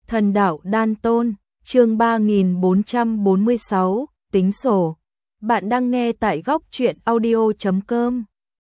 Thần đạo đan tôn, chương 3446, tính sổ. Bạn đang nghe tại góc truyện audio.com.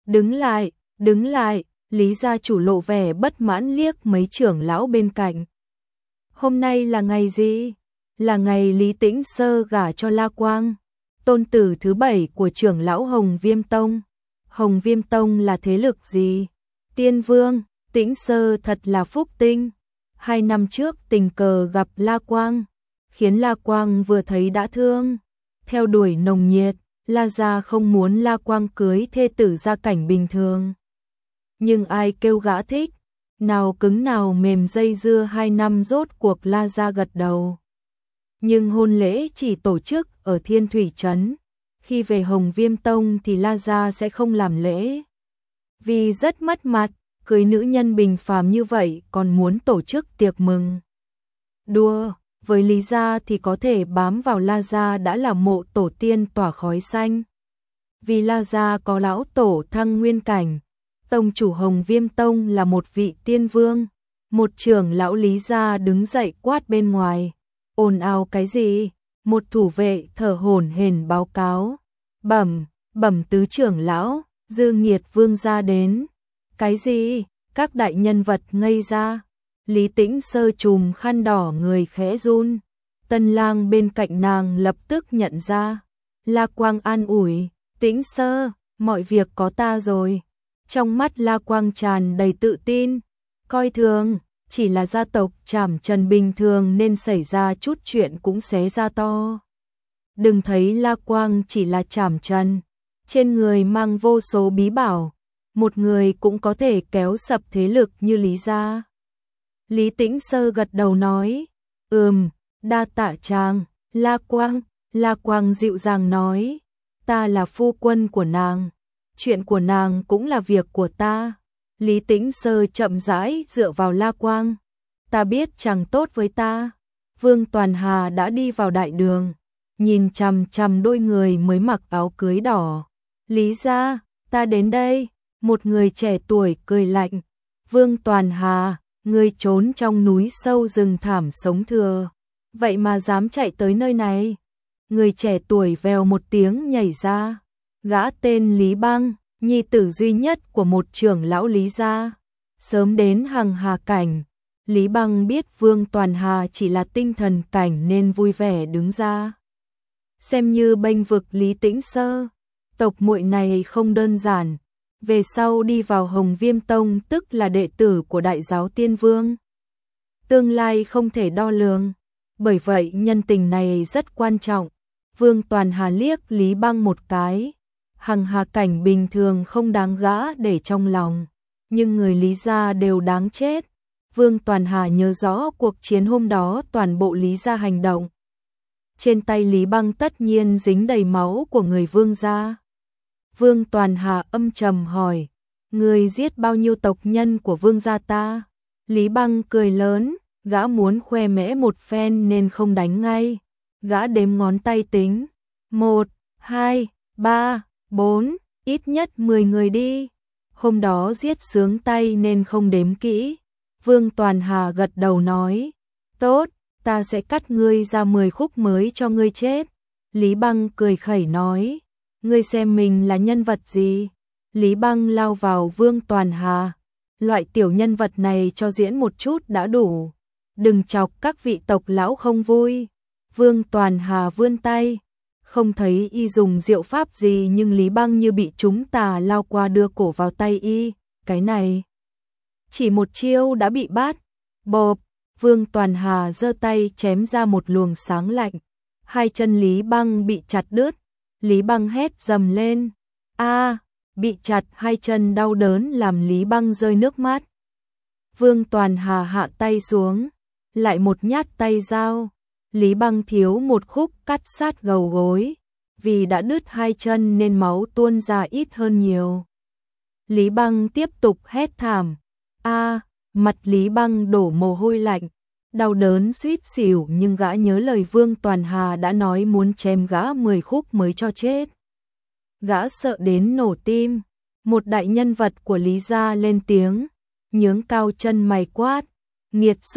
Đứng lại, Lý gia chủ lộ vẻ bất mãn liếc mấy trưởng lão bên cạnh. Hôm nay là ngày gì? Là ngày Lý Tĩnh Sơ gả cho La Quang, tôn tử thứ 7 của trưởng lão Hồng Viêm Tông. Hồng Viêm Tông là thế lực gì? Tiên Vương, Tĩnh Sơ thật là phúc tinh. 2 năm trước tình cờ gặp La Quang, khiến La Quang vừa thấy đã thương. Theo đuổi nồng nhiệt, La gia không muốn La Quang cưới thê tử gia cảnh bình thường. Nhưng ai kêu gã thích, nào cứng nào mềm dây dưa 2 năm rốt cuộc La gia gật đầu. Nhưng hôn lễ chỉ tổ chức ở Thiên Thủy Trấn, khi về Hồng Viêm Tông thì La gia sẽ không làm lễ. Vì rất mất mặt, cưới nữ nhân bình phàm như vậy còn muốn tổ chức tiệc mừng. Đùa, với Lý gia thì có thể bám vào La gia đã là mộ tổ tiên tỏa khói xanh. Vì La gia có lão tổ thăng nguyên cảnh, tông chủ Hồng Viêm Tông là một vị tiên vương. Một trưởng lão Lý gia đứng dậy quát bên ngoài. Ồn ào cái gì? Một thủ vệ thở hổn hển báo cáo. Bẩm tứ trưởng lão, Dư Nghiệt vương gia đến. Cái gì? Các đại nhân vật ngây ra. Lý Tĩnh Sơ chùm khăn đỏ người khẽ run. Tân lang bên cạnh nàng lập tức nhận ra. La Quang an ủi, Tĩnh Sơ, mọi việc có ta rồi. Trong mắt La Quang tràn đầy tự tin, coi thường, chỉ là gia tộc Trảm Trần bình thường nên xảy ra chút chuyện cũng xé ra to. Đừng thấy La Quang chỉ là Trảm Trần, trên người mang vô số bí bảo, một người cũng có thể kéo sập thế lực như Lý gia. Lý Tĩnh Sơ gật đầu nói, đa tạ chàng. La Quang dịu dàng nói, ta là phu quân của nàng, chuyện của nàng cũng là việc của ta. Lý Tĩnh Sơ chậm rãi dựa vào La Quang, ta biết chàng tốt với ta. Vương Toàn Hà đã đi vào đại đường, nhìn chằm chằm đôi người mới mặc áo cưới đỏ. Lý gia, ta đến đây. Một người trẻ tuổi cười lạnh. Vương Toàn Hà, ngươi trốn trong núi sâu rừng thảm sống thừa, vậy mà dám chạy tới nơi này. Người trẻ tuổi vèo một tiếng nhảy ra. Gã tên Lý Băng, nhi tử duy nhất của một trưởng lão Lý gia, sớm đến Hằng Hà cảnh. Lý Băng biết Vương Toàn Hà chỉ là tinh thần cảnh nên vui vẻ đứng ra, xem như bênh vực Lý Tĩnh Sơ. Tộc muội này không đơn giản, về sau đi vào Hồng Viêm Tông tức là đệ tử của Đại giáo Tiên Vương. Tương lai không thể đo lường, bởi vậy nhân tình này rất quan trọng. Vương Toàn Hà liếc Lý Băng một cái. Hằng Hà cảnh bình thường không đáng gã để trong lòng, nhưng người Lý gia đều đáng chết. Vương Toàn Hà nhớ rõ cuộc chiến hôm đó toàn bộ Lý gia hành động. Trên tay Lý Băng tất nhiên dính đầy máu của người Vương gia. Vương Toàn Hà âm trầm hỏi, người giết bao nhiêu tộc nhân của Vương gia ta? Lý Băng cười lớn, gã muốn khoe mẽ một phen nên không đánh ngay. Gã đếm ngón tay tính, 1, 2, 3, 4, ít nhất 10 người đi. Hôm đó giết sướng tay nên không đếm kỹ. Vương Toàn Hà gật đầu nói, tốt, ta sẽ cắt ngươi ra 10 khúc mới cho ngươi chết. Lý Băng cười khẩy nói, ngươi xem mình là nhân vật gì? Lý Băng lao vào Vương Toàn Hà, loại tiểu nhân vật này cho diễn một chút đã đủ, đừng chọc các vị tộc lão không vui. Vương Toàn Hà vươn tay, không thấy y dùng diệu pháp gì nhưng Lý Băng như bị trúng tà lao qua đưa cổ vào tay y. Cái này, chỉ một chiêu đã bị bắt. Bộp, Vương Toàn Hà giơ tay chém ra một luồng sáng lạnh. Hai chân Lý Băng bị chặt đứt. Lý Băng hét dầm lên. Bị chặt hai chân đau đớn làm Lý Băng rơi nước mắt. Vương Toàn Hà hạ tay xuống, lại một nhát tay dao. Lý Băng thiếu một khúc cắt sát gầu gối, vì đã đứt hai chân nên máu tuôn ra ít hơn nhiều. Lý Băng tiếp tục hét thảm. Mặt Lý Băng đổ mồ hôi lạnh, đau đớn suýt xỉu nhưng gã nhớ lời Vương Toàn Hà đã nói muốn chém gã 10 khúc mới cho chết. Gã sợ đến nổ tim. Một đại nhân vật của Lý gia lên tiếng, nhướng cao chân mày quát, nghiệt xúc,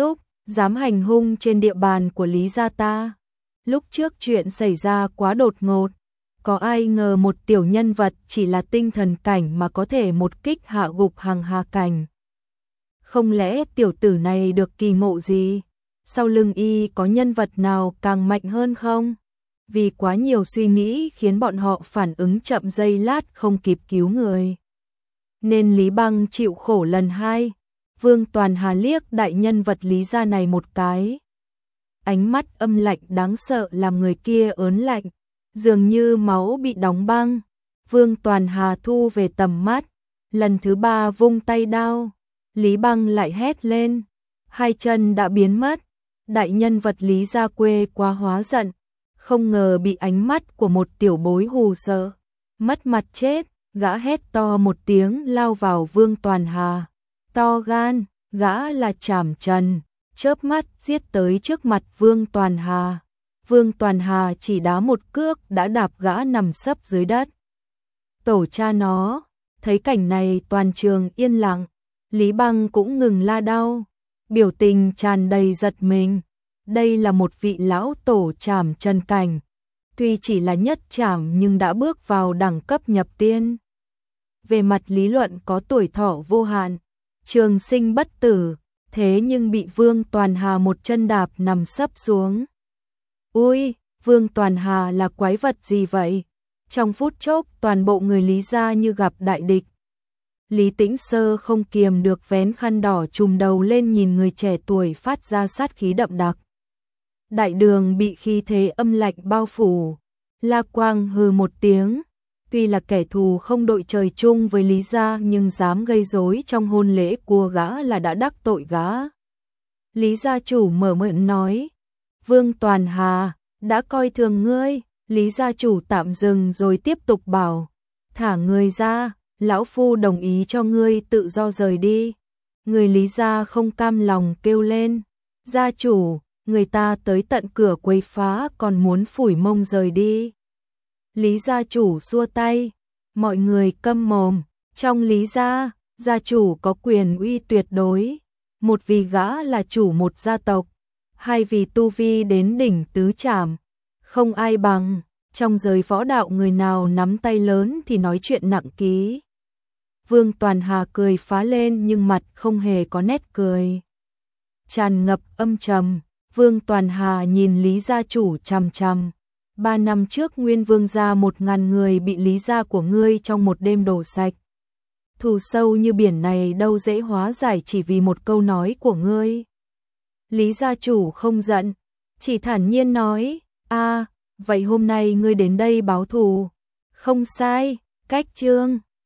dám hành hung trên địa bàn của Lý gia ta. Lúc trước chuyện xảy ra quá đột ngột, có ai ngờ một tiểu nhân vật chỉ là tinh thần cảnh mà có thể một kích hạ gục hàng hà cảnh. Không lẽ tiểu tử này được kỳ ngộ gì? Sau lưng y có nhân vật nào càng mạnh hơn không? Vì quá nhiều suy nghĩ khiến bọn họ phản ứng chậm giây lát không kịp cứu người. Nên Lý Băng chịu khổ lần hai. Vương Toàn Hà liếc đại nhân vật Lý gia này một cái. Ánh mắt âm lạnh đáng sợ làm người kia ớn lạnh, dường như máu bị đóng băng. Vương Toàn Hà thu về tầm mắt, lần thứ ba vung tay đao. Lý Băng lại hét lên, hai chân đã biến mất. Đại nhân vật Lý gia quê quá hóa giận, không ngờ bị ánh mắt của một tiểu bối hù sợ, mất mặt chết. Gã hét to một tiếng lao vào Vương Toàn Hà. To gan, gã là Trảm Trần, chớp mắt giết tới trước mặt Vương Toàn Hà. Vương Toàn Hà chỉ đá một cước đã đạp gã nằm sấp dưới đất. Tổ cha nó, thấy cảnh này toàn trường yên lặng, Lý Băng cũng ngừng la đau, biểu tình tràn đầy giật mình. Đây là một vị lão tổ Trảm Trần cảnh, tuy chỉ là nhất trảm nhưng đã bước vào đẳng cấp nhập tiên. Về mặt lý luận có tuổi thọ vô hạn, trường sinh bất tử, thế nhưng bị Vương Toàn Hà một chân đạp nằm sấp xuống. Ui, Vương Toàn Hà là quái vật gì vậy? Trong phút chốc toàn bộ người Lý gia như gặp đại địch. Lý Tĩnh Sơ không kiềm được vén khăn đỏ trùm đầu lên nhìn người trẻ tuổi phát ra sát khí đậm đặc. Đại đường bị khí thế âm lạnh bao phủ. La Quang hừ một tiếng. Tuy là kẻ thù không đội trời chung với Lý gia nhưng dám gây rối trong hôn lễ của gã là đã đắc tội gã. Lý gia chủ mở miệng nói, Vương Toàn Hà, đã coi thường ngươi. Lý gia chủ tạm dừng rồi tiếp tục bảo, thả người ra, lão phu đồng ý cho ngươi tự do rời đi. Người Lý gia không cam lòng kêu lên, gia chủ, người ta tới tận cửa quấy phá còn muốn phủi mông rời đi. Lý gia chủ xua tay, mọi người câm mồm, trong Lý gia, gia chủ có quyền uy tuyệt đối, một vì gã là chủ một gia tộc, hai vì tu vi đến đỉnh tứ trảm, không ai bằng, trong giới võ đạo người nào nắm tay lớn thì nói chuyện nặng ký. Vương Toàn Hà cười phá lên nhưng mặt không hề có nét cười, tràn ngập âm trầm. Vương Toàn Hà nhìn Lý gia chủ chằm chằm. 3 năm trước Nguyên Vương gia 1000 người bị Lý gia của ngươi trong một đêm đổ sạch. Thù sâu như biển này đâu dễ hóa giải chỉ vì một câu nói của ngươi. Lý gia chủ không giận, chỉ thản nhiên nói, vậy hôm nay ngươi đến đây báo thù. Không sai, cách chương.